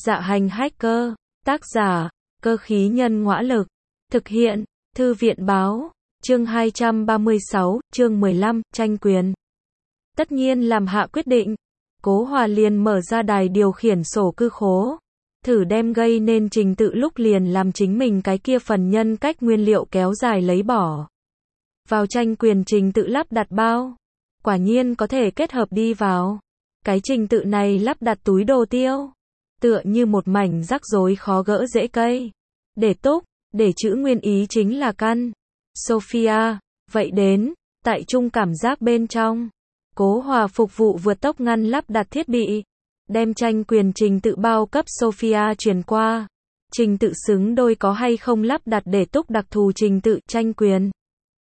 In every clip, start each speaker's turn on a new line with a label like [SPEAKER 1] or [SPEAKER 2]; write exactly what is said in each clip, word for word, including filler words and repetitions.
[SPEAKER 1] Dạ hành hacker, tác giả, cơ khí nhân ngõa lực, thực hiện, thư viện báo, chương hai trăm ba mươi sáu, chương mười lăm, tranh quyền. Tất nhiên làm hạ quyết định, Cố Hòa liền mở ra đài điều khiển sổ cư khố, thử đem gây nên trình tự lúc liền làm chính mình cái kia phần nhân cách nguyên liệu kéo dài lấy bỏ. Vào tranh quyền trình tự lắp đặt bao, quả nhiên có thể kết hợp đi vào. Cái trình tự này lắp đặt túi đồ tiêu, tựa như một mảnh rắc rối khó gỡ rễ cây. Để túc, để chữ nguyên ý chính là căn. Sophia, vậy đến, tại trung cảm giác bên trong. Cố Hòa phục vụ vượt tốc ngăn lắp đặt thiết bị, đem tranh quyền trình tự bao cấp Sophia truyền qua. Trình tự xứng đôi có hay không lắp đặt để túc đặc thù trình tự tranh quyền.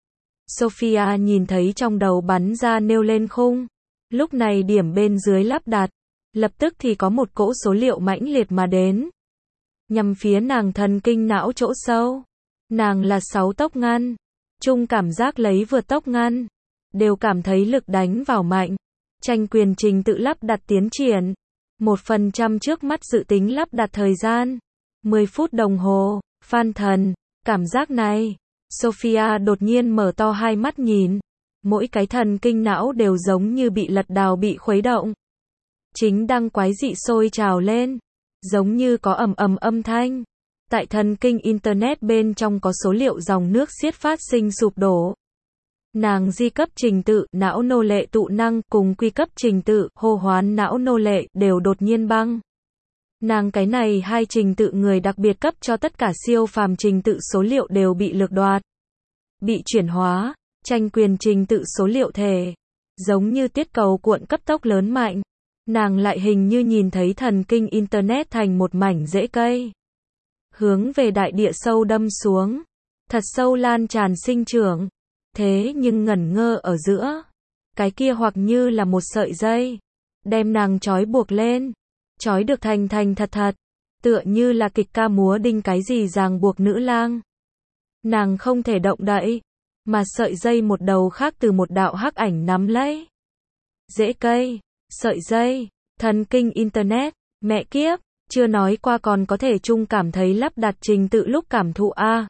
[SPEAKER 1] Sophia nhìn thấy trong đầu bắn ra nêu lên khung. Lúc này điểm bên dưới lắp đặt, lập tức thì có một cỗ số liệu mãnh liệt mà đến. Nhằm phía nàng thần kinh não chỗ sâu. Nàng là sáu tốc ngăn. Trung cảm giác lấy vượt tốc ngăn. Đều cảm thấy lực đánh vào mạnh. Tranh quyền trình tự lắp đặt tiến triển. Một phần trăm trước mắt dự tính lắp đặt thời gian. mười phút đồng hồ. Phan thần, cảm giác này. Sophia đột nhiên mở to hai mắt nhìn. Mỗi cái thần kinh não đều giống như bị lật đào bị khuấy động. Chính đang quái dị sôi trào lên. Giống như có ầm ầm âm thanh. Tại thần kinh Internet bên trong có số liệu dòng nước xiết phát sinh sụp đổ. Nàng di cấp trình tự não nô lệ tụ năng cùng quy cấp trình tự hô hoán não nô lệ đều đột nhiên băng. Nàng cái này hai trình tự người đặc biệt cấp cho tất cả siêu phàm trình tự số liệu đều bị lược đoạt. Bị chuyển hóa. Tranh quyền trình tự số liệu thể, giống như tiết cầu cuộn cấp tốc lớn mạnh. Nàng lại hình như nhìn thấy thần kinh Internet thành một mảnh rễ cây. Hướng về đại địa sâu đâm xuống. Thật sâu lan tràn sinh trưởng. Thế nhưng ngẩn ngơ ở giữa. Cái kia hoặc như là một sợi dây. Đem nàng trói buộc lên. Trói được thành thành thật thật. Tựa như là kịch ca múa đinh cái gì ràng buộc nữ lang. Nàng không thể động đậy. Mà sợi dây một đầu khác từ một đạo hắc ảnh nắm lấy. Rễ cây, sợi dây, thần kinh Internet, mẹ kiếp, chưa nói qua còn có thể chung cảm thấy lắp đặt trình tự lúc cảm thụ a.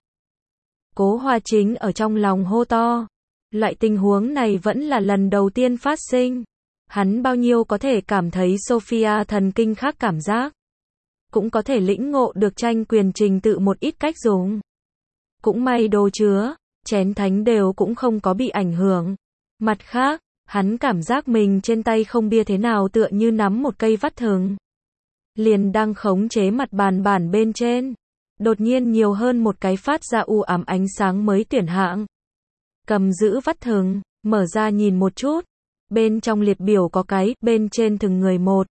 [SPEAKER 1] Cố Hòa chính ở trong lòng hô to. Loại tình huống này vẫn là lần đầu tiên phát sinh. Hắn bao nhiêu có thể cảm thấy Sophia thần kinh khác cảm giác. Cũng có thể lĩnh ngộ được tranh quyền trình tự một ít cách dùng. Cũng may đồ chứa. Chén thánh đều cũng không có bị ảnh hưởng. Mặt khác, hắn cảm giác mình trên tay không bia thế nào tựa như nắm một cây vắt thừng. Liền đang khống chế mặt bàn bản bên trên. Đột nhiên nhiều hơn một cái phát ra u ám ánh sáng mới tuyển hạng. Cầm giữ vắt thừng, mở ra nhìn một chút. Bên trong liệt biểu có cái, bên trên thừng người một.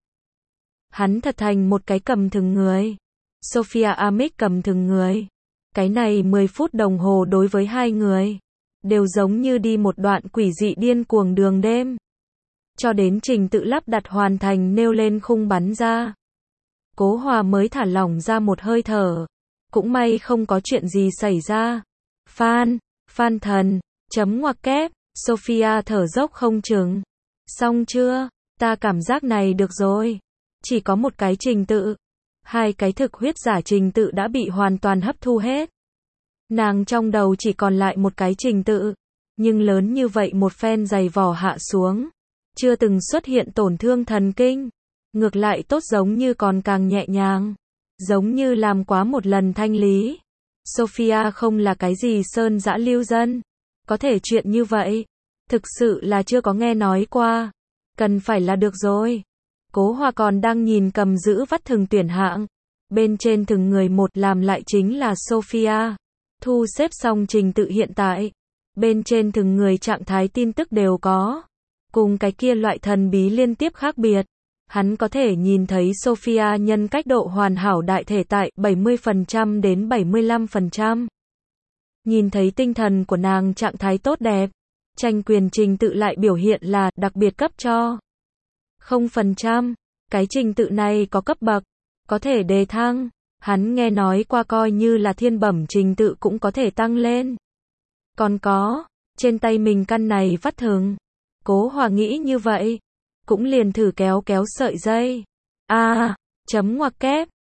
[SPEAKER 1] Hắn thật thành một cái cầm thừng người. Sophia Amic cầm thừng người. Cái này mười phút đồng hồ đối với hai người, đều giống như đi một đoạn quỷ dị điên cuồng đường đêm. Cho đến trình tự lắp đặt hoàn thành nêu lên khung bắn ra. Cố Hòa mới thả lỏng ra một hơi thở. Cũng may không có chuyện gì xảy ra. Phan, Phan thần, chấm ngoặc kép, Sophia thở dốc không chừng. Xong chưa, ta cảm giác này được rồi. Chỉ có một cái trình tự. Hai cái thực huyết giả trình tự đã bị hoàn toàn hấp thu hết. Nàng trong đầu chỉ còn lại một cái trình tự. Nhưng lớn như vậy một phen dày vỏ hạ xuống. Chưa từng xuất hiện tổn thương thần kinh. Ngược lại tốt giống như còn càng nhẹ nhàng. Giống như làm quá một lần thanh lý. Sophia không là cái gì sơn dã lưu dân. Có thể chuyện như vậy. Thực sự là chưa có nghe nói qua. Cần phải là được rồi. Cố Hòa còn đang nhìn cầm giữ vắt thừng tuyển hạng. Bên trên thừng người một làm lại chính là Sophia. Thu xếp xong trình tự hiện tại. Bên trên thừng người trạng thái tin tức đều có. Cùng cái kia loại thần bí liên tiếp khác biệt. Hắn có thể nhìn thấy Sophia nhân cách độ hoàn hảo đại thể tại bảy mươi phần trăm đến bảy mươi lăm phần trăm. Nhìn thấy tinh thần của nàng trạng thái tốt đẹp. Tranh quyền trình tự lại biểu hiện là đặc biệt cấp cho. Không phần trăm, cái trình tự này có cấp bậc, có thể đề thăng, hắn nghe nói qua coi như là thiên bẩm trình tự cũng có thể tăng lên. Còn có, trên tay mình căn này vắt thừng. Cố Hòa nghĩ như vậy, cũng liền thử kéo kéo sợi dây. A, chấm ngoặc kép,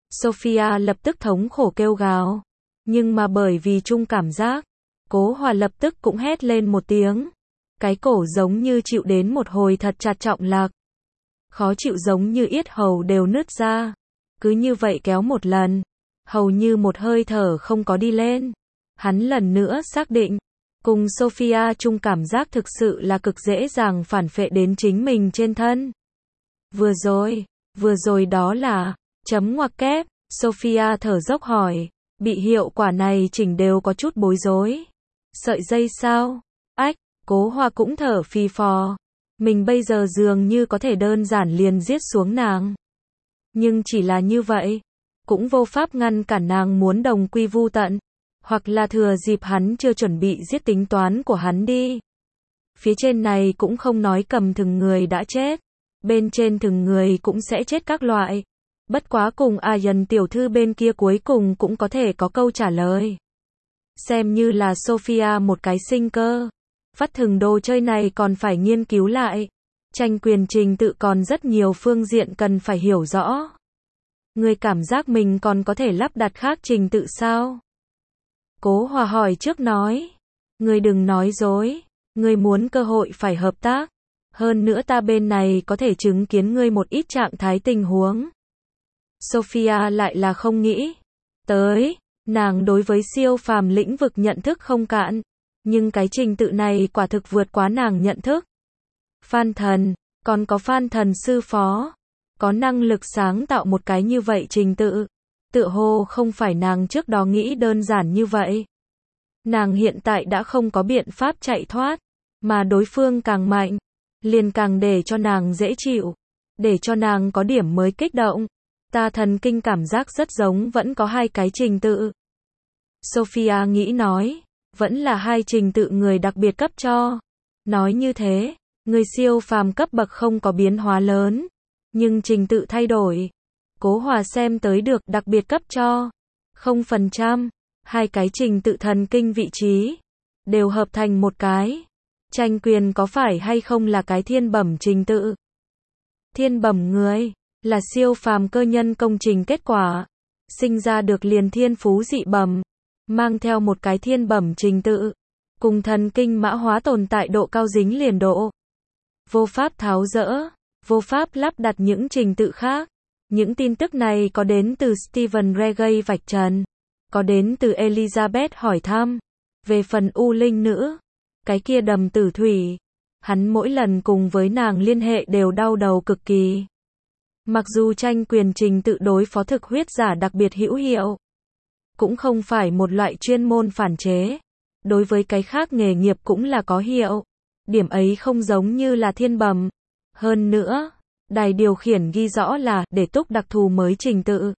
[SPEAKER 1] Sophia lập tức thống khổ kêu gào. Nhưng mà bởi vì chung cảm giác, Cố Hòa lập tức cũng hét lên một tiếng. Cái cổ giống như chịu đến một hồi thật chặt trọng lạc. Khó chịu giống như yết hầu đều nứt ra. Cứ như vậy kéo một lần, hầu như một hơi thở không có đi lên. Hắn lần nữa xác định, cùng Sophia chung cảm giác thực sự là cực dễ dàng phản phệ đến chính mình trên thân. Vừa rồi, vừa rồi đó là, chấm ngoặc kép, Sophia thở dốc hỏi, bị hiệu quả này chỉnh đều có chút bối rối. Sợi dây sao? Ách, Cố Hòa cũng thở phì phò. Mình bây giờ dường như có thể đơn giản liền giết xuống nàng. Nhưng chỉ là như vậy, cũng vô pháp ngăn cản nàng muốn đồng quy vu tận. Hoặc là thừa dịp hắn chưa chuẩn bị giết tính toán của hắn đi. Phía trên này cũng không nói cầm thừng người đã chết. Bên trên thừng người cũng sẽ chết các loại. Bất quá cùng Ayan tiểu thư bên kia cuối cùng cũng có thể có câu trả lời. Xem như là Sophia một cái sinh cơ. Phát thừng đồ chơi này còn phải nghiên cứu lại. Tranh quyền trình tự còn rất nhiều phương diện cần phải hiểu rõ. Người cảm giác mình còn có thể lắp đặt khác trình tự sao? Cố Hòa hỏi trước nói. Người đừng nói dối. Người muốn cơ hội phải hợp tác. Hơn nữa ta bên này có thể chứng kiến ngươi một ít trạng thái tình huống. Sophia lại là không nghĩ tới. Nàng đối với siêu phàm lĩnh vực nhận thức không cạn. Nhưng cái trình tự này quả thực vượt quá nàng nhận thức. Phan thần, còn có Phan thần sư phó. Có năng lực sáng tạo một cái như vậy trình tự. Tựa hồ không phải nàng trước đó nghĩ đơn giản như vậy. Nàng hiện tại đã không có biện pháp chạy thoát. Mà đối phương càng mạnh. Liền càng để cho nàng dễ chịu. Để cho nàng có điểm mới kích động. Ta thần kinh cảm giác rất giống vẫn có hai cái trình tự. Sophia nghĩ nói. Vẫn là hai trình tự người đặc biệt cấp cho. Nói như thế, người siêu phàm cấp bậc không có biến hóa lớn. Nhưng trình tự thay đổi. Cố Hòa xem tới được đặc biệt cấp cho. Không phần trăm. Hai cái trình tự thần kinh vị trí. Đều hợp thành một cái. Tranh quyền có phải hay không là cái thiên bẩm trình tự? Thiên bẩm người. Là siêu phàm cơ nhân công trình kết quả. Sinh ra được liền thiên phú dị bẩm. Mang theo một cái thiên bẩm trình tự. Cùng thần kinh mã hóa tồn tại độ cao dính liền độ. Vô pháp tháo dỡ. Vô pháp lắp đặt những trình tự khác. Những tin tức này có đến từ Steven Regay vạch trần. Có đến từ Elizabeth hỏi thăm. Về phần U Linh nữ. Cái kia đầm tử thủy. Hắn mỗi lần cùng với nàng liên hệ đều đau đầu cực kỳ. Mặc dù tranh quyền trình tự đối phó thực huyết giả đặc biệt hữu hiệu. Cũng không phải một loại chuyên môn phản chế. Đối với cái khác nghề nghiệp cũng là có hiệu. Điểm ấy không giống như là thiên bẩm. Hơn nữa, đài điều khiển ghi rõ là để túc đặc thù mới trình tự.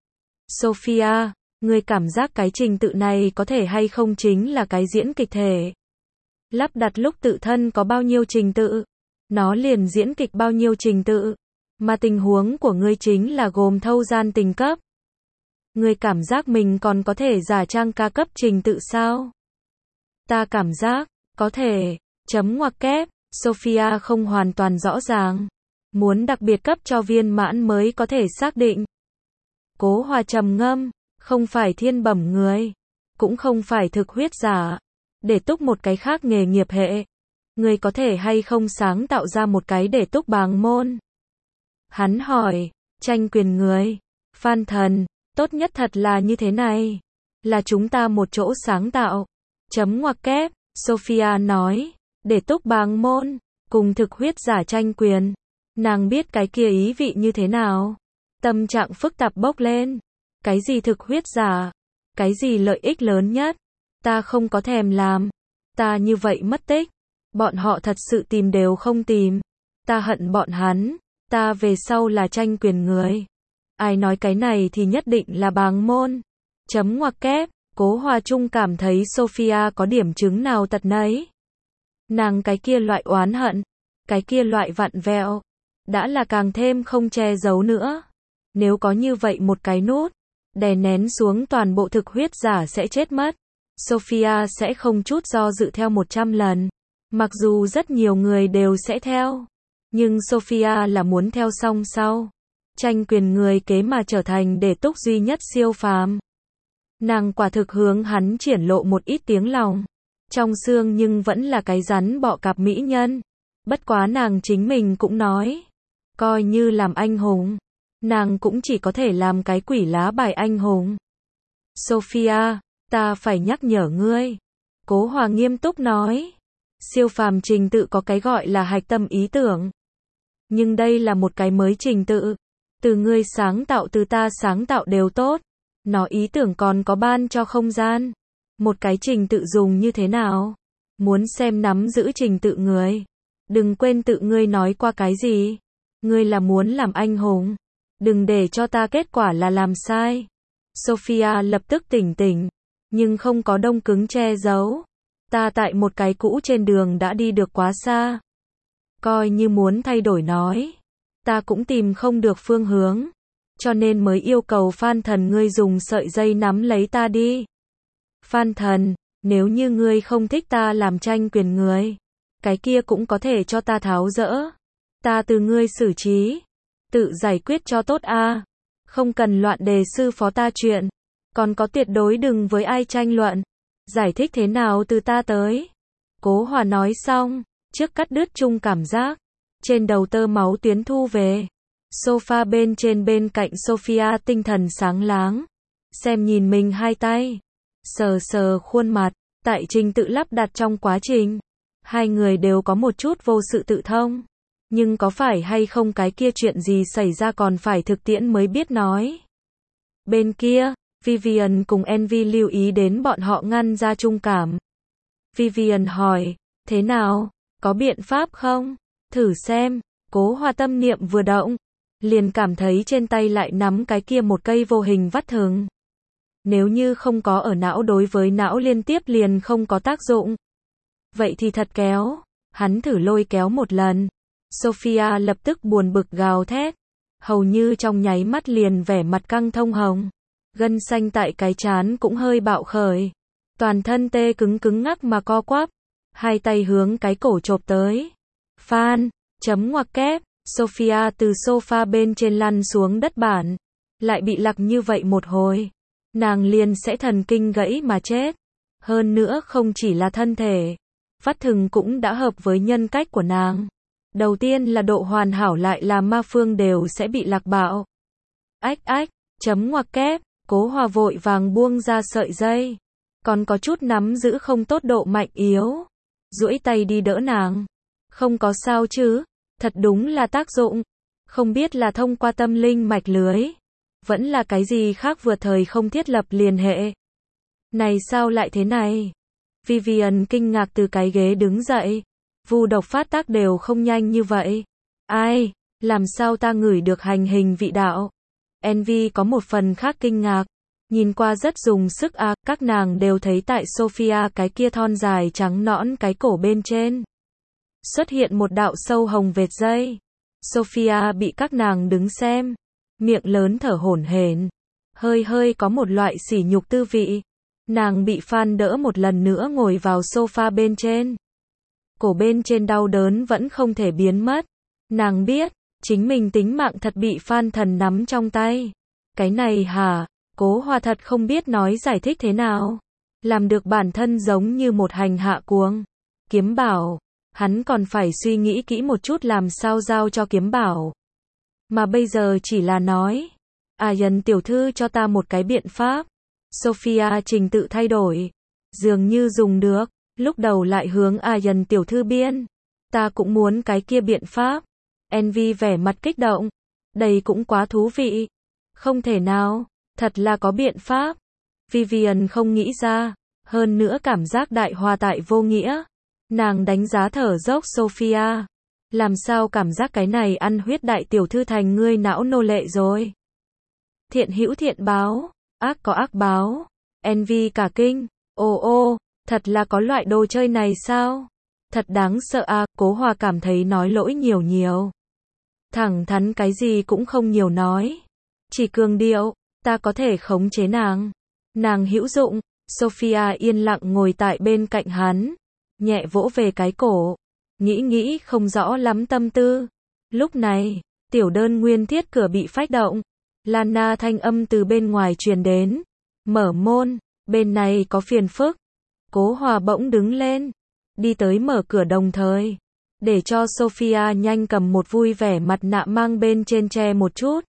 [SPEAKER 1] Sophia, ngươi cảm giác cái trình tự này có thể hay không chính là cái diễn kịch thể. Lắp đặt lúc tự thân có bao nhiêu trình tự, nó liền diễn kịch bao nhiêu trình tự. Mà tình huống của ngươi chính là gồm thâu gian tình cấp. Ngươi cảm giác mình còn có thể giả trang ca cấp trình tự sao? Ta cảm giác, có thể, chấm ngoặc kép, Sophia không hoàn toàn rõ ràng. Muốn đặc biệt cấp cho viên mãn mới có thể xác định. Cố Hòa trầm ngâm, không phải thiên bẩm người, cũng không phải thực huyết giả. Để túc một cái khác nghề nghiệp hệ. Người có thể hay không sáng tạo ra một cái để túc bàng môn? Hắn hỏi, tranh quyền người, Phan thần, tốt nhất thật là như thế này. Là chúng ta một chỗ sáng tạo. Chấm ngoặc kép, Sophia nói, để túc bàng môn, cùng thực huyết giả tranh quyền. Nàng biết cái kia ý vị như thế nào. Tâm trạng phức tạp bốc lên. Cái gì thực huyết giả? Cái gì lợi ích lớn nhất? Ta không có thèm làm. Ta như vậy mất tích. Bọn họ thật sự tìm đều không tìm. Ta hận bọn hắn. Ta về sau là tranh quyền người. Ai nói cái này thì nhất định là bàng môn. Chấm ngoặc kép, Cố Hòa Trung cảm thấy Sophia có điểm chứng nào tật nấy. Nàng cái kia loại oán hận, cái kia loại vặn vẹo, đã là càng thêm không che giấu nữa. Nếu có như vậy một cái nút, đè nén xuống toàn bộ thực huyết giả sẽ chết mất. Sophia sẽ không chút do dự theo một trăm lần. Mặc dù rất nhiều người đều sẽ theo. Nhưng Sophia là muốn theo song sau. tranh quyền người kế mà trở thành để túc duy nhất siêu phàm. Nàng quả thực hướng hắn triển lộ một ít tiếng lòng. Trong xương nhưng vẫn là cái rắn bọ cạp mỹ nhân. Bất quá nàng chính mình cũng nói. Coi như làm anh hùng. Nàng cũng chỉ có thể làm cái quỷ lá bài anh hùng. Sophia, ta phải nhắc nhở ngươi. Cố Hòa nghiêm túc nói. Siêu phàm trình tự có cái gọi là hạch tâm ý tưởng. Nhưng đây là một cái mới trình tự. Từ ngươi sáng tạo từ ta sáng tạo đều tốt. Nó ý tưởng còn có ban cho không gian. Một cái trình tự dùng như thế nào? Muốn xem nắm giữ trình tự người. Đừng quên tự ngươi nói qua cái gì. Ngươi là muốn làm anh hùng. Đừng để cho ta kết quả là làm sai. Sophia lập tức tỉnh tỉnh. Nhưng không có đông cứng che giấu. Ta tại một cái cũ trên đường đã đi được quá xa. Coi như muốn thay đổi nói. Ta cũng tìm không được phương hướng. Cho nên mới yêu cầu Phan Thần ngươi dùng sợi dây nắm lấy ta đi. Phan Thần, nếu như ngươi không thích ta làm tranh quyền người. Cái kia cũng có thể cho ta tháo dỡ. Ta từ ngươi xử trí. Tự giải quyết cho tốt a. Không cần loạn đề sư phó ta chuyện. Còn có tuyệt đối đừng với ai tranh luận. Giải thích thế nào từ ta tới. Cố Hòa nói xong. Trước cắt đứt chung cảm giác. Trên đầu tơ máu tuyến thu về. Sofa bên trên bên cạnh Sophia tinh thần sáng láng. Xem nhìn mình hai tay. Sờ sờ khuôn mặt. Tại trình tự lắp đặt trong quá trình. Hai người đều có một chút vô sự tự thông. Nhưng có phải hay không cái kia chuyện gì xảy ra còn phải thực tiễn mới biết nói. Bên kia, Vivian cùng Envy lưu ý đến bọn họ ngăn ra chung cảm. Vivian hỏi, thế nào, có biện pháp không? Thử xem, Cố Hòa tâm niệm vừa động. Liền cảm thấy trên tay lại nắm cái kia một cây vô hình vắt thừng. Nếu như không có ở não đối với não liên tiếp liền không có tác dụng. Vậy thì thật kéo. Hắn thử lôi kéo một lần. Sophia lập tức buồn bực gào thét. Hầu như trong nháy mắt liền vẻ mặt căng thông hồng. Gân xanh tại cái trán cũng hơi bạo khởi. Toàn thân tê cứng cứng ngắc mà co quắp. Hai tay hướng cái cổ chộp tới. Phan, chấm ngoặc kép. Sophia từ sofa bên trên lăn xuống đất bản. Lại bị lặc như vậy một hồi. Nàng liền sẽ thần kinh gãy mà chết. Hơn nữa không chỉ là thân thể. Vắt thừng cũng đã hợp với nhân cách của nàng. Đầu tiên là độ hoàn hảo lại là ma phương đều sẽ bị lạc bạo. Ách ách, chấm ngoặc kép, Cố Hòa vội vàng buông ra sợi dây. Còn có chút nắm giữ không tốt độ mạnh yếu. Duỗi tay đi đỡ nàng. Không có sao chứ, thật đúng là tác dụng. Không biết là thông qua tâm linh mạch lưới. Vẫn là cái gì khác vừa thời không thiết lập liên hệ. Này sao lại thế này? Vivian kinh ngạc từ cái ghế đứng dậy. Vu độc phát tác đều không nhanh như vậy. Ai, làm sao ta ngửi được hành hình vị đạo? Envy có một phần khác kinh ngạc. Nhìn qua rất dùng sức à, các nàng đều thấy tại Sophia cái kia thon dài trắng nõn cái cổ bên trên. Xuất hiện một đạo sâu hồng vệt dây. Sophia bị các nàng đứng xem. Miệng lớn thở hổn hển. Hơi hơi có một loại sỉ nhục tư vị. Nàng bị Phan đỡ một lần nữa ngồi vào sofa bên trên. Cổ bên trên đau đớn vẫn không thể biến mất. Nàng biết, chính mình tính mạng thật bị Phan Thần nắm trong tay. Cái này hả? Cố Hòa thật không biết nói giải thích thế nào. Làm được bản thân giống như một hành hạ cuồng. Kiếm Bảo. Hắn còn phải suy nghĩ kỹ một chút làm sao giao cho Kiếm Bảo. Mà bây giờ chỉ là nói. À Dần tiểu thư cho ta một cái biện pháp. Sophia trình tự thay đổi. Dường như dùng được. Lúc đầu lại hướng À Dần tiểu thư biên. Ta cũng muốn cái kia biện pháp. Envy vẻ mặt kích động. Đây cũng quá thú vị. Không thể nào. Thật là có biện pháp. Vivian không nghĩ ra. Hơn nữa cảm giác đại hòa tại vô nghĩa. Nàng đánh giá thở dốc Sophia. Làm sao cảm giác cái này ăn huyết đại tiểu thư thành ngươi não nô lệ rồi. Thiện hữu thiện báo. Ác có ác báo. Envy cả kinh. Ô ô, thật là có loại đồ chơi này sao? Thật đáng sợ à, Cố Hòa cảm thấy nói lỗi nhiều nhiều. Thẳng thắn cái gì cũng không nhiều nói. Chỉ cường điệu, ta có thể khống chế nàng. Nàng hữu dụng. Sophia yên lặng ngồi tại bên cạnh hắn. Nhẹ vỗ về cái cổ. Nghĩ nghĩ không rõ lắm tâm tư. Lúc này, Tiểu đơn nguyên thiết cửa bị phách động. Lana thanh âm từ bên ngoài truyền đến. Mở môn, bên này có phiền phức. Cố Hòa bỗng đứng lên, đi tới mở cửa đồng thời, để cho Sophia nhanh cầm một vui vẻ mặt nạ mang bên trên che một chút.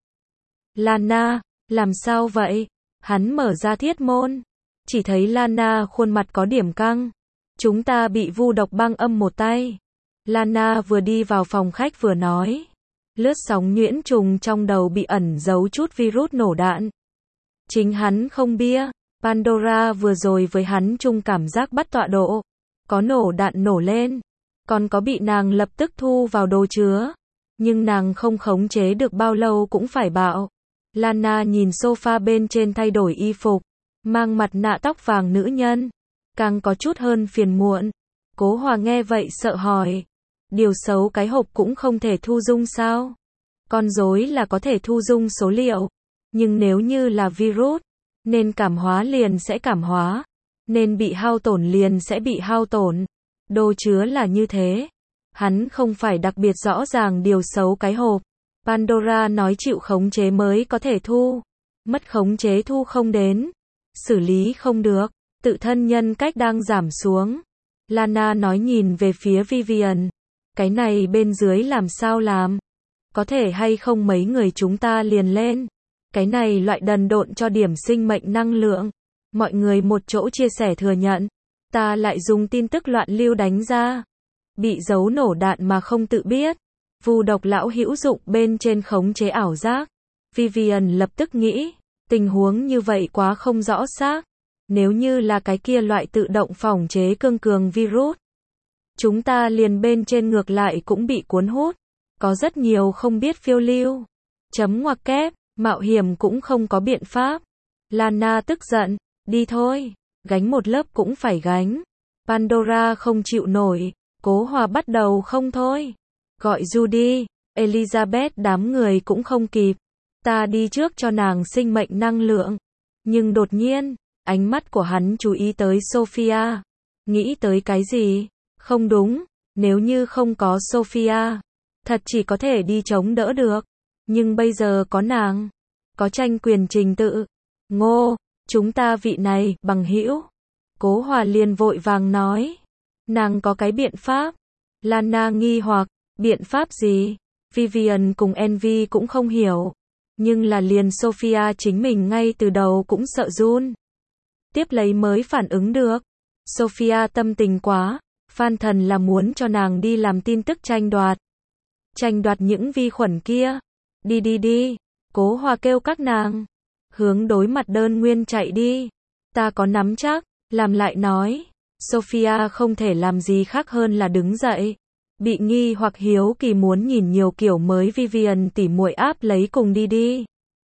[SPEAKER 1] Lana, làm sao vậy? Hắn mở ra thiết môn, chỉ thấy Lana khuôn mặt có điểm căng. Chúng ta bị vu độc băng âm một tay. Lana vừa đi vào phòng khách vừa nói. Lướt sóng nhuyễn trùng trong đầu bị ẩn giấu chút virus nổ đạn. Chính hắn không bia, Pandora vừa rồi với hắn chung cảm giác bắt tọa độ. Có nổ đạn nổ lên, còn có bị nàng lập tức thu vào đồ chứa. Nhưng nàng không khống chế được bao lâu cũng phải bạo. Lana nhìn sofa bên trên thay đổi y phục, mang mặt nạ tóc vàng nữ nhân, càng có chút hơn phiền muộn. Cố Hòa nghe vậy sợ hỏi, điều xấu cái hộp cũng không thể thu dung sao? Con rối là có thể thu dung số liệu, nhưng nếu như là virus, nên cảm hóa liền sẽ cảm hóa, nên bị hao tổn liền sẽ bị hao tổn. Đồ chứa là như thế. Hắn không phải đặc biệt rõ ràng điều xấu cái hộp. Pandora nói chịu khống chế mới có thể thu. Mất khống chế thu không đến. Xử lý không được. Tự thân nhân cách đang giảm xuống. Lana nói nhìn về phía Vivian. Cái này bên dưới làm sao làm? Có thể hay không mấy người chúng ta liền lên? Cái này loại đần độn cho điểm sinh mệnh năng lượng. Mọi người một chỗ chia sẻ thừa nhận. Ta lại dùng tin tức loạn lưu đánh ra. Bị giấu nổ đạn mà không tự biết. Vu độc lão hữu dụng bên trên khống chế ảo giác. Vivian lập tức nghĩ. Tình huống như vậy quá không rõ xác. Nếu như là cái kia loại tự động phòng chế cương cường virus. Chúng ta liền bên trên ngược lại cũng bị cuốn hút. Có rất nhiều không biết phiêu lưu. Chấm ngoặc kép. Mạo hiểm cũng không có biện pháp. Lana tức giận. Đi thôi. Gánh một lớp cũng phải gánh. Pandora không chịu nổi. Cố Hòa bắt đầu không thôi. Gọi Judy, Elizabeth đám người cũng không kịp. Ta đi trước cho nàng sinh mệnh năng lượng. Nhưng đột nhiên, ánh mắt của hắn chú ý tới Sophia. Nghĩ tới cái gì? Không đúng, nếu như không có Sophia, thật chỉ có thể đi chống đỡ được. Nhưng bây giờ có nàng, có tranh quyền trình tự. Ngô, chúng ta vị này, bằng hữu. Cố Hòa liền vội vàng nói. Nàng có cái biện pháp. Lana nghi hoặc, biện pháp gì? Vivian cùng Envy cũng không hiểu. Nhưng là liền Sophia chính mình ngay từ đầu cũng sợ run. Tiếp lấy mới phản ứng được. Sophia tâm tình quá. Phan Thần là muốn cho nàng đi làm tin tức tranh đoạt. Tranh đoạt những vi khuẩn kia. Đi đi đi. Cố Hòa kêu các nàng. Hướng đối mặt đơn nguyên chạy đi. Ta có nắm chắc. Làm lại nói. Sophia không thể làm gì khác hơn là đứng dậy. Bị nghi hoặc hiếu kỳ muốn nhìn nhiều kiểu mới Vivian tỉ muội áp lấy cùng đi đi.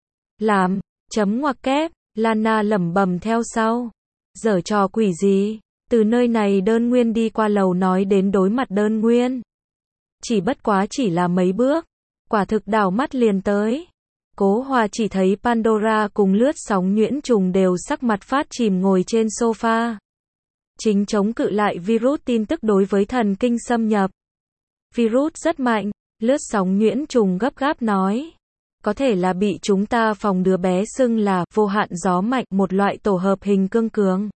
[SPEAKER 1] Làm, chấm ngoặc kép, Lana lẩm bẩm theo sau. Giở trò quỷ gì? Từ nơi này đơn nguyên đi qua lầu nói đến đối mặt đơn nguyên. Chỉ bất quá chỉ là mấy bước. Quả thực đảo mắt liền tới. Cố Hòa chỉ thấy Pandora cùng lướt sóng nhuyễn trùng đều sắc mặt phát chìm ngồi trên sofa. Chính chống cự lại virus tin tức đối với thần kinh xâm nhập. Virus rất mạnh, lướt sóng nhuyễn trùng gấp gáp nói. Có thể là bị chúng ta phòng đứa bé xưng là vô hạn gió mạnh, một loại tổ hợp hình cương cường.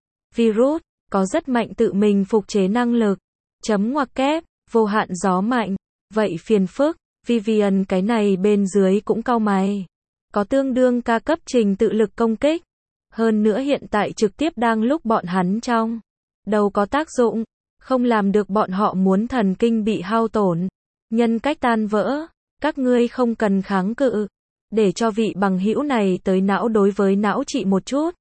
[SPEAKER 1] Virus có rất mạnh tự mình phục chế năng lực. Chấm ngoặc kép, vô hạn gió mạnh. Vậy phiền phức, Vivian cái này bên dưới cũng cau mày. Có tương đương ca cấp trình tự lực công kích. Hơn nữa hiện tại trực tiếp đang lúc bọn hắn trong đầu có tác dụng. Không làm được bọn họ muốn thần kinh bị hao tổn. Nhân cách tan vỡ. Các ngươi không cần kháng cự. Để cho vị bằng hữu này tới não đối với não trị một chút.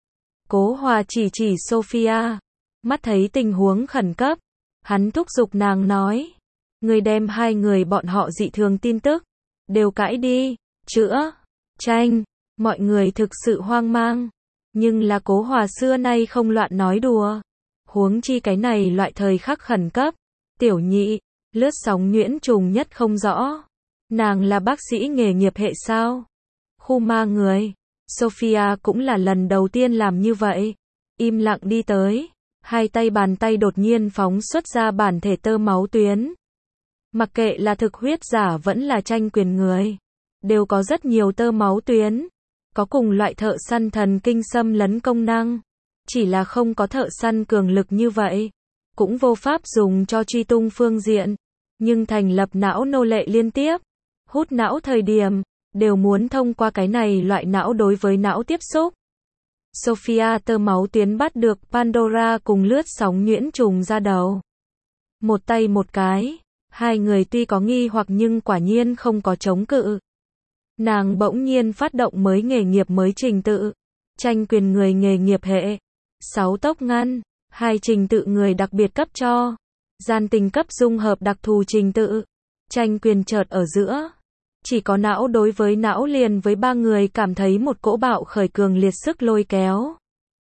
[SPEAKER 1] Cố Hòa chỉ chỉ Sophia. Mắt thấy tình huống khẩn cấp. Hắn thúc giục nàng nói. Người đem hai người bọn họ dị thường tin tức. Đều cãi đi. Chữa. Tranh. Mọi người thực sự hoang mang. Nhưng là Cố Hòa xưa nay không loạn nói đùa. Huống chi cái này loại thời khắc khẩn cấp. Tiểu nhị. Lướt sóng nhuyễn trùng nhất không rõ. Nàng là bác sĩ nghề nghiệp hệ sao? Khu ma người. Sophia cũng là lần đầu tiên làm như vậy. Im lặng đi tới. Hai tay bàn tay đột nhiên phóng xuất ra bản thể tơ máu tuyến. Mặc kệ là thực huyết giả vẫn là tranh quyền người, đều có rất nhiều tơ máu tuyến, có cùng loại thợ săn thần kinh xâm lấn công năng, chỉ là không có thợ săn cường lực như vậy, cũng vô pháp dùng cho truy tung phương diện, nhưng thành lập não nô lệ liên tiếp, hút não thời điểm, đều muốn thông qua cái này loại não đối với não tiếp xúc. Sophia tơ máu tuyến bắt được Pandora cùng lướt sóng nhuyễn trùng ra đầu. Một tay một cái, hai người tuy có nghi hoặc nhưng quả nhiên không có chống cự. Nàng bỗng nhiên phát động mới nghề nghiệp mới trình tự, tranh quyền người nghề nghiệp hệ, sáu tốc ngăn, hai trình tự người đặc biệt cấp cho, gian tình cấp dung hợp đặc thù trình tự, tranh quyền chợt ở giữa. Chỉ có não đối với não liền với ba người cảm thấy một cỗ bạo khởi cường liệt sức lôi kéo.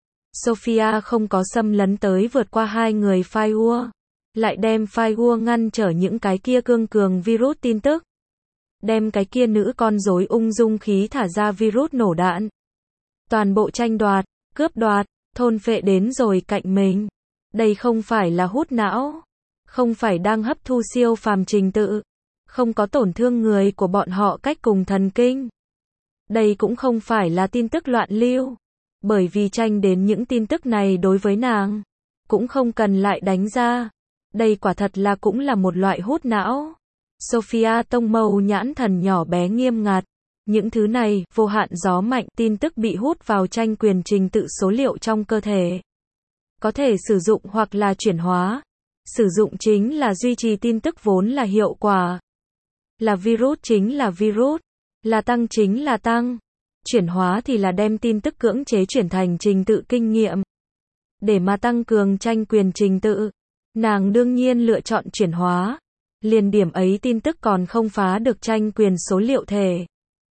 [SPEAKER 1] Sophia không có xâm lấn tới vượt qua hai người firewall, lại đem firewall ngăn trở những cái kia cương cường virus tin tức. Đem cái kia nữ con rối ung dung khí thả ra virus nổ đạn. Toàn bộ tranh đoạt, cướp đoạt, thôn phệ đến rồi cạnh mình. Đây không phải là hút não, không phải đang hấp thu siêu phàm trình tự, không có tổn thương người của bọn họ cách cùng thần kinh. Đây cũng không phải là tin tức loạn lưu, bởi vì tranh đến những tin tức này đối với nàng, cũng không cần lại đánh ra. Đây quả thật là cũng là một loại hút não. Sophia tông mâu nhãn thần nhỏ bé nghiêm ngặt. Những thứ này, vô hạn gió mạnh, tin tức bị hút vào tranh quyền trình tự số liệu trong cơ thể. Có thể sử dụng hoặc là chuyển hóa. Sử dụng chính là duy trì tin tức vốn là hiệu quả. Là virus chính là virus. Là tăng chính là tăng. Chuyển hóa thì là đem tin tức cưỡng chế chuyển thành trình tự kinh nghiệm. Để mà tăng cường tranh quyền trình tự, nàng đương nhiên lựa chọn chuyển hóa. Liền điểm ấy tin tức còn không phá được tranh quyền số liệu thể.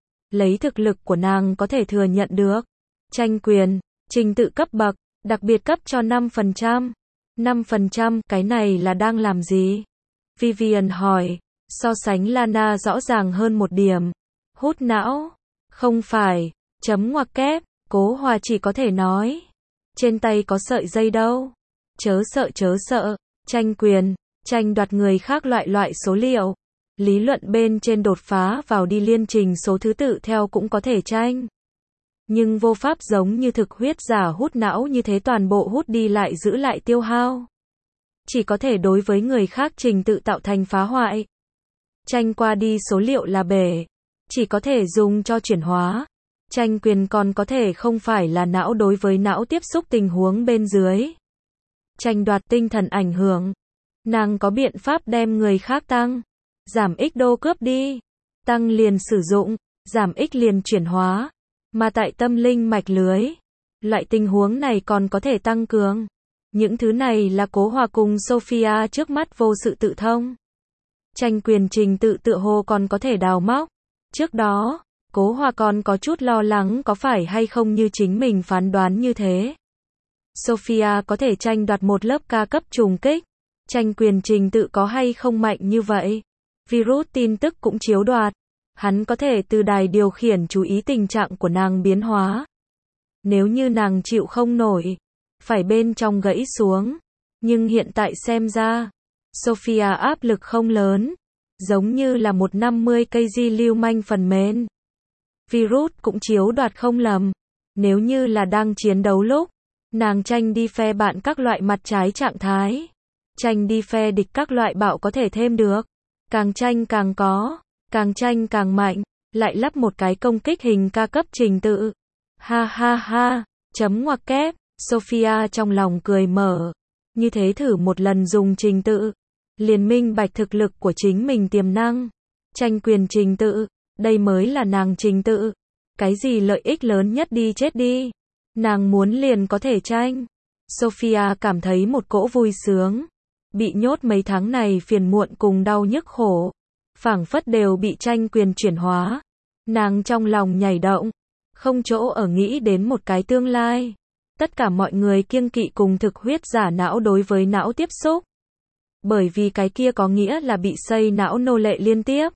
[SPEAKER 1] Lấy thực lực của nàng có thể thừa nhận được. Tranh quyền, trình tự cấp bậc, đặc biệt cấp cho năm phần trăm. năm phần trăm, cái này là đang làm gì? Vivian hỏi, so sánh Lana rõ ràng hơn một điểm. Hút não? Không phải, chấm ngoặc kép, Cố Hòa chỉ có thể nói. Trên tay có sợi dây đâu. Chớ sợ chớ sợ, tranh quyền, tranh đoạt người khác loại loại số liệu. Lý luận bên trên đột phá vào đi liên trình số thứ tự theo cũng có thể tranh. Nhưng vô pháp giống như thực huyết giả hút não như thế toàn bộ hút đi lại giữ lại tiêu hao. Chỉ có thể đối với người khác trình tự tạo thành phá hoại. Tranh qua đi số liệu là bể. Chỉ có thể dùng cho chuyển hóa. Tranh quyền còn có thể không phải là não đối với não tiếp xúc tình huống bên dưới. Tranh đoạt tinh thần ảnh hưởng. Nàng có biện pháp đem người khác tăng. Giảm x đô cướp đi. Tăng liền sử dụng. Giảm x liền chuyển hóa. Mà tại tâm linh mạch lưới. Loại tình huống này còn có thể tăng cường. Những thứ này là Cố Hòa cùng Sophia trước mắt vô sự tự thông. Tranh quyền trình tự tựa hồ còn có thể đào móc. Trước đó, Cố Hòa còn có chút lo lắng có phải hay không như chính mình phán đoán như thế. Sophia có thể tranh đoạt một lớp ca cấp trùng kích. Tranh quyền trình tự có hay không mạnh như vậy. Virus tin tức cũng chiếu đoạt. Hắn có thể từ đài điều khiển chú ý tình trạng của nàng biến hóa. Nếu như nàng chịu không nổi, phải bên trong gãy xuống. Nhưng hiện tại xem ra, Sophia áp lực không lớn. Giống như là một năm mươi cây di lưu manh phần mềm. Virus cũng chiếu đoạt không lầm. Nếu như là đang chiến đấu lúc, nàng tranh đi phe bạn các loại mặt trái trạng thái. Tranh đi phe địch các loại bạo có thể thêm được. Càng tranh càng có, càng tranh càng mạnh, lại lắp một cái công kích hình ca cấp trình tự. Ha ha ha, chấm ngoặc kép, Sophia trong lòng cười mở. Như thế thử một lần dùng trình tự. Liền minh bạch thực lực của chính mình tiềm năng. Tranh quyền trình tự, đây mới là nàng trình tự. Cái gì lợi ích lớn nhất đi chết đi. Nàng muốn liền có thể tranh. Sophia cảm thấy một cỗ vui sướng. Bị nhốt mấy tháng này phiền muộn cùng đau nhức khổ. Phảng phất đều bị tranh quyền chuyển hóa. Nàng trong lòng nhảy động. Không chỗ ở nghĩ đến một cái tương lai. Tất cả mọi người kiêng kỵ cùng thực huyết giả não đối với não tiếp xúc. Bởi vì cái kia có nghĩa là bị xây não nô lệ liên tiếp.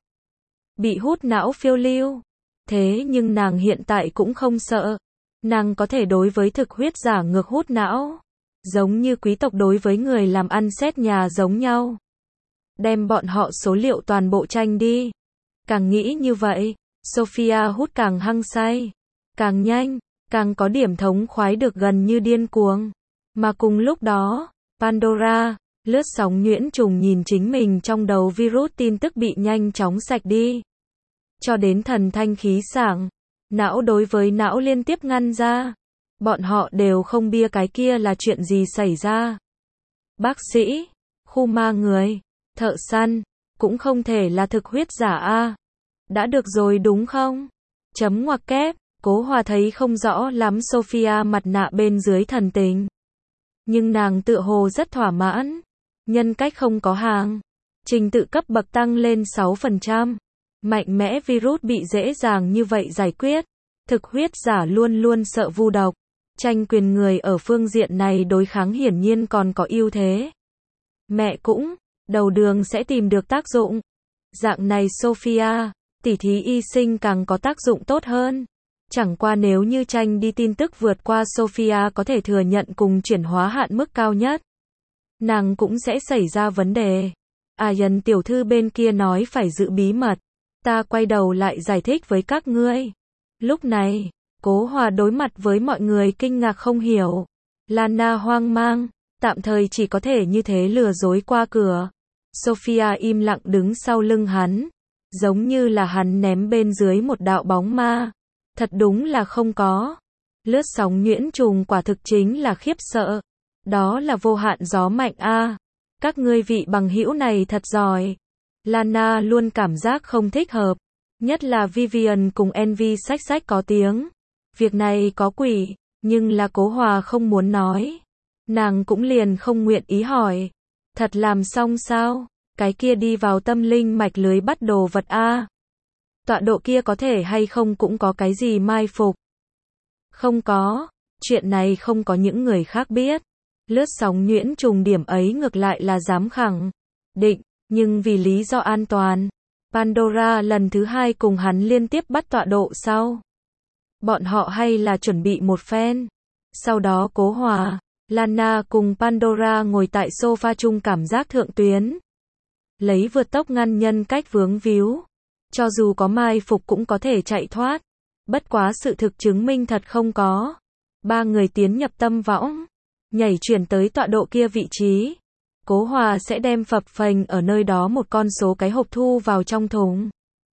[SPEAKER 1] Bị hút não phiêu lưu. Thế nhưng nàng hiện tại cũng không sợ. Nàng có thể đối với thực huyết giả ngược hút não. Giống như quý tộc đối với người làm ăn xét nhà giống nhau. đem bọn họ số liệu toàn bộ tranh đi. Càng nghĩ như vậy, Sophia hút càng hăng say, càng nhanh, càng có điểm thống khoái được gần như điên cuồng. Mà cùng lúc đó, Pandora, lướt sóng nhuyễn trùng nhìn chính mình trong đầu virus tin tức bị nhanh chóng sạch đi. Cho đến thần thanh khí sảng, não đối với não liên tiếp ngăn ra. Bọn họ đều không bia cái kia là chuyện gì xảy ra. Bác sĩ, khu ma người, thợ săn, cũng không thể là thực huyết giả a. Đã được rồi đúng không? Chấm ngoặc kép, Cố Hòa thấy không rõ lắm Sophia mặt nạ bên dưới thần tình. Nhưng nàng tựa hồ rất thỏa mãn. Nhân cách không có hàng. Trình tự cấp bậc tăng lên sáu phần trăm. Mạnh mẽ virus bị dễ dàng như vậy giải quyết. Thực huyết giả luôn luôn sợ vu độc. Tranh quyền người ở phương diện này đối kháng hiển nhiên còn có ưu thế. Mẹ cũng, đầu đường sẽ tìm được tác dụng. Dạng này Sophia, tỉ thí y sinh càng có tác dụng tốt hơn. Chẳng qua nếu như tranh đi tin tức vượt qua Sophia có thể thừa nhận cùng chuyển hóa hạn mức cao nhất. Nàng cũng sẽ xảy ra vấn đề. Ayan tiểu thư bên kia nói phải giữ bí mật. Ta quay đầu lại giải thích với các ngươi. Lúc này, Cố Hòa đối mặt với mọi người kinh ngạc không hiểu. Lana hoang mang, tạm thời chỉ có thể như thế lừa dối qua cửa. Sophia im lặng đứng sau lưng hắn, giống như là hắn ném bên dưới một đạo bóng ma. Thật đúng là không có. Lướt sóng nhuyễn trùng quả thực chính là khiếp sợ. Đó là vô hạn gió mạnh a. Các ngươi vị bằng hữu này thật giỏi. Lana luôn cảm giác không thích hợp. Nhất là Vivian cùng Envy sách sách có tiếng. Việc này có quỷ, nhưng là Cố Hòa không muốn nói. Nàng cũng liền không nguyện ý hỏi. Thật làm xong sao? Cái kia đi vào tâm linh mạch lưới bắt đồ vật a. Tọa độ kia có thể hay không cũng có cái gì mai phục. Không có, chuyện này không có những người khác biết. Lướt sóng nhuyễn trùng điểm ấy ngược lại là dám khẳng định, nhưng vì lý do an toàn, Pandora lần thứ hai cùng hắn liên tiếp bắt tọa độ sau. Bọn họ hay là chuẩn bị một phen. Sau đó Cố Hòa, Lana cùng Pandora ngồi tại sofa chung cảm giác thượng tuyến. Lấy vượt tốc ngăn nhân cách vướng víu. Cho dù có mai phục cũng có thể chạy thoát. Bất quá sự thực chứng minh thật không có. Ba người tiến nhập tâm võng. Nhảy chuyển tới tọa độ kia vị trí. Cố Hòa sẽ đem phập phềnh ở nơi đó một con số cái hộp thu vào trong thùng.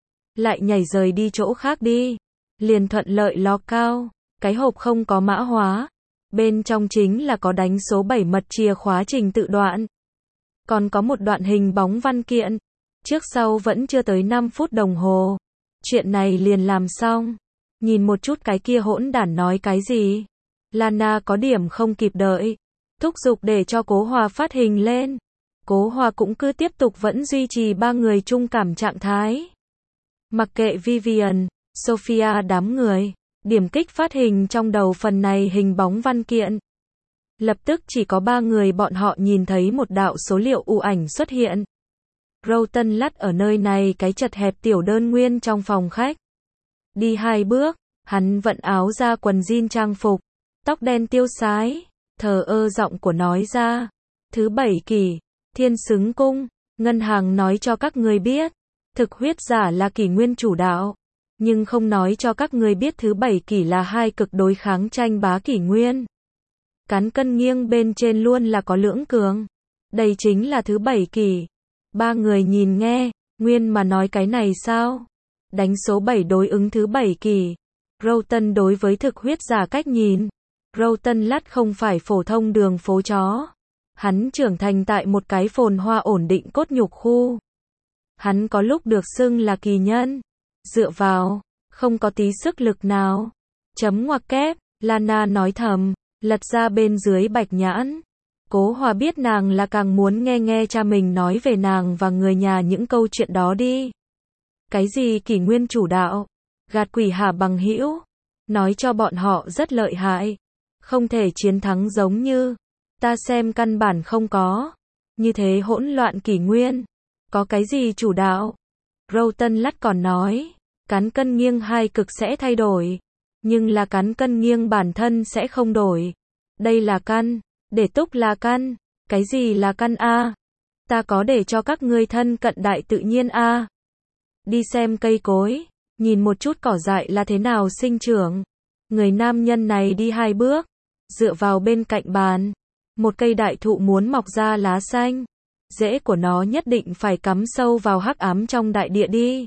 [SPEAKER 1] Lại nhảy rời đi chỗ khác đi. Liền thuận lợi ló cao. Cái hộp không có mã hóa. Bên trong chính là có đánh số bảy mật chìa khóa trình tự đoạn. Còn có một đoạn hình bóng văn kiện. Trước sau vẫn chưa tới năm phút đồng hồ. Chuyện này liền làm xong. Nhìn một chút cái kia hỗn đản nói cái gì. Lana có điểm không kịp đợi. Thúc giục để cho Cố Hòa phát hình lên. Cố Hòa cũng cứ tiếp tục vẫn duy trì ba người chung cảm trạng thái. Mặc kệ Vivian, Sophia đám người. Điểm kích phát hình trong đầu phần này hình bóng văn kiện. Lập tức chỉ có ba người bọn họ nhìn thấy một đạo số liệu u ảnh xuất hiện. Roughton lắt ở nơi này cái chật hẹp tiểu đơn nguyên trong phòng khách. Đi hai bước, hắn vận áo ra quần jean trang phục, tóc đen tiêu sái, thờ ơ giọng của nói ra. Thứ bảy kỷ, thiên xứng cung, ngân hàng nói cho các người biết, thực huyết giả là kỷ nguyên chủ đạo, nhưng không nói cho các người biết thứ bảy kỷ là hai cực đối kháng tranh bá kỷ nguyên. Cán cân nghiêng bên trên luôn là có lưỡng cường. Đây chính là thứ bảy kỷ. Ba người nhìn nghe, nguyên mà nói cái này sao? Đánh số bảy đối ứng thứ bảy kỷ. Roughton đối với thực huyết giả cách nhìn. Roughton lắt không phải phổ thông đường phố chó. Hắn trưởng thành tại một cái phồn hoa ổn định cốt nhục khu. Hắn có lúc được xưng là kỳ nhân. Dựa vào, không có tí sức lực nào. Chấm ngoặc kép, Lana nói thầm, lật ra bên dưới bạch nhãn. Cố Hòa biết nàng là càng muốn nghe nghe cha mình nói về nàng và người nhà những câu chuyện đó đi. Cái gì kỷ nguyên chủ đạo? Gạt quỷ hả bằng hữu? Nói cho bọn họ rất lợi hại. Không thể chiến thắng giống như. Ta xem căn bản không có. Như thế hỗn loạn kỷ nguyên. Có cái gì chủ đạo? Roughton lắt còn nói. Cán cân nghiêng hai cực sẽ thay đổi. Nhưng là cán cân nghiêng bản thân sẽ không đổi. Đây là căn. Để túc là căn. Cái gì là căn A? Ta có để cho các ngươi thân cận đại tự nhiên a. Đi xem cây cối, nhìn một chút cỏ dại là thế nào sinh trưởng. Người nam nhân này đi hai bước, dựa vào bên cạnh bàn. Một cây đại thụ muốn mọc ra lá xanh. Rễ của nó nhất định phải cắm sâu vào hắc ám trong đại địa đi.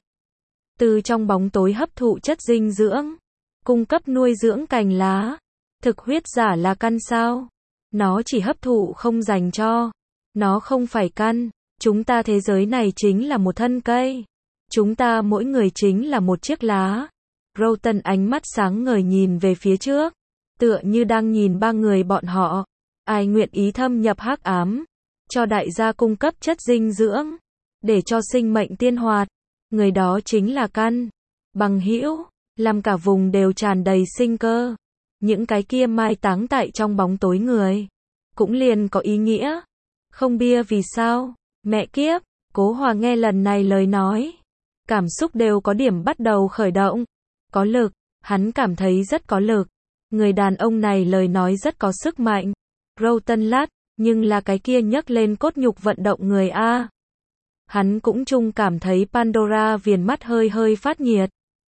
[SPEAKER 1] Từ trong bóng tối hấp thụ chất dinh dưỡng, cung cấp nuôi dưỡng cành lá. Thực huyết giả là căn sao? Nó chỉ hấp thụ không dành cho. Nó không phải căn. Chúng ta thế giới này chính là một thân cây. Chúng ta mỗi người chính là một chiếc lá. Roten ánh mắt sáng ngời nhìn về phía trước, tựa như đang nhìn ba người bọn họ. Ai nguyện ý thâm nhập hắc ám, cho đại gia cung cấp chất dinh dưỡng, để cho sinh mệnh tiên hoạt, người đó chính là căn. Bằng hữu, làm cả vùng đều tràn đầy sinh cơ. Những cái kia mai táng tại trong bóng tối người, cũng liền có ý nghĩa. Không bia vì sao? Mẹ kiếp, Cố Hòa nghe lần này lời nói, cảm xúc đều có điểm bắt đầu khởi động. Có lực, hắn cảm thấy rất có lực. Người đàn ông này lời nói rất có sức mạnh. Roten lát, nhưng là cái kia nhấc lên cốt nhục vận động người a. Hắn cũng chung cảm thấy Pandora viền mắt hơi hơi phát nhiệt.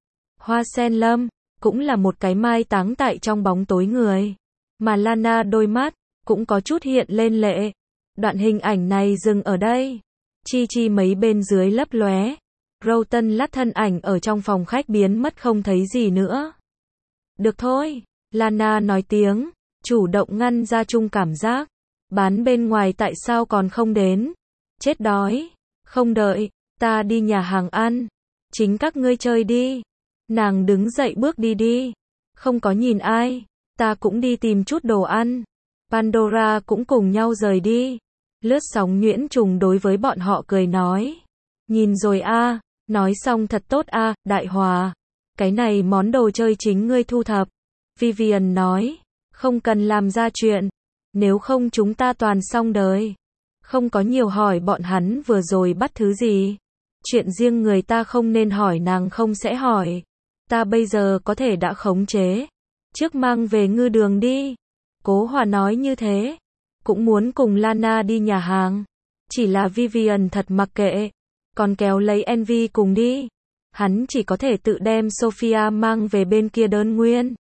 [SPEAKER 1] Hoa sen lâm, cũng là một cái mai táng tại trong bóng tối người. Mà Lana đôi mắt, cũng có chút hiện lên lệ. Đoạn hình ảnh này dừng ở đây. Chi chi mấy bên dưới lấp lóe. Roten lát thân ảnh ở trong phòng khách biến mất không thấy gì nữa. Được thôi, Lana nói tiếng, chủ động ngăn ra chung cảm giác. Bán bên ngoài tại sao còn không đến? Chết đói. Không đợi, ta đi nhà hàng ăn. Chính các ngươi chơi đi. Nàng đứng dậy bước đi đi. Không có nhìn ai. Ta cũng đi tìm chút đồ ăn. Pandora cũng cùng nhau rời đi. Lướt sóng nhuyễn trùng đối với bọn họ cười nói. Nhìn rồi a, nói xong thật tốt a, Đại Hòa. Cái này món đồ chơi chính ngươi thu thập. Vivian nói. Không cần làm ra chuyện. Nếu không chúng ta toàn xong đời. Không có nhiều hỏi bọn hắn vừa rồi bắt thứ gì. Chuyện riêng người ta không nên hỏi nàng không sẽ hỏi. Ta bây giờ có thể đã khống chế. Trước mang về ngư đường đi. Cố Hòa nói như thế. Cũng muốn cùng Lana đi nhà hàng. Chỉ là Vivian thật mặc kệ. Còn kéo lấy Envy cùng đi. Hắn chỉ có thể tự đem Sophia mang về bên kia đơn nguyên.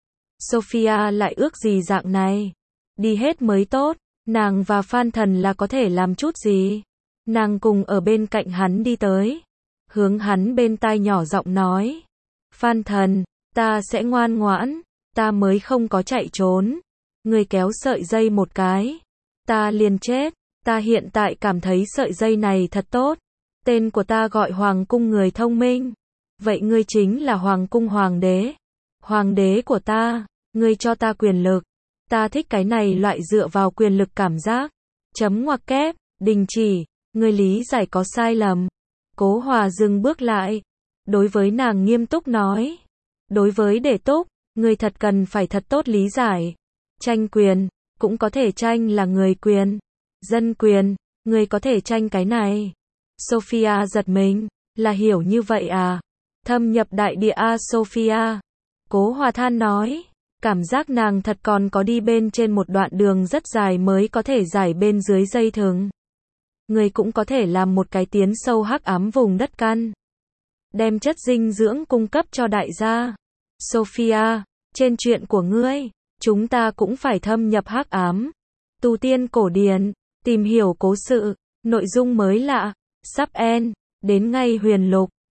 [SPEAKER 1] Sophia lại ước gì dạng này. Đi hết mới tốt. Nàng và Phan Thần là có thể làm chút gì. Nàng cùng ở bên cạnh hắn đi tới. Hướng hắn bên tai nhỏ giọng nói. Phan Thần, ta sẽ ngoan ngoãn. Ta mới không có chạy trốn. Người kéo sợi dây một cái. Ta liền chết. Ta hiện tại cảm thấy sợi dây này thật tốt. Tên của ta gọi Hoàng cung người thông minh. Vậy ngươi chính là Hoàng cung hoàng đế. Hoàng đế của ta. Ngươi cho ta quyền lực. Ta thích cái này loại dựa vào quyền lực cảm giác. Chấm ngoặc kép, đình chỉ, ngươi lý giải có sai lầm. Cố Hòa dừng bước lại. Đối với nàng nghiêm túc nói. Đối với Để Túc, ngươi thật cần phải thật tốt lý giải. Tranh quyền, cũng có thể tranh là người quyền. Dân quyền, ngươi có thể tranh cái này. Sophia giật mình, là hiểu như vậy à? Thâm nhập đại địa a Sophia. Cố Hòa than nói. Cảm giác nàng thật còn có đi bên trên một đoạn đường rất dài mới có thể giải bên dưới dây thừng. Người cũng có thể làm một cái tiến sâu hắc ám vùng đất căn. Đem chất dinh dưỡng cung cấp cho đại gia. Sophia, trên chuyện của ngươi, chúng ta cũng phải thâm nhập hắc ám. Tu tiên cổ điển, tìm hiểu cố sự, nội dung mới lạ, sắp end, đến ngay huyền lục.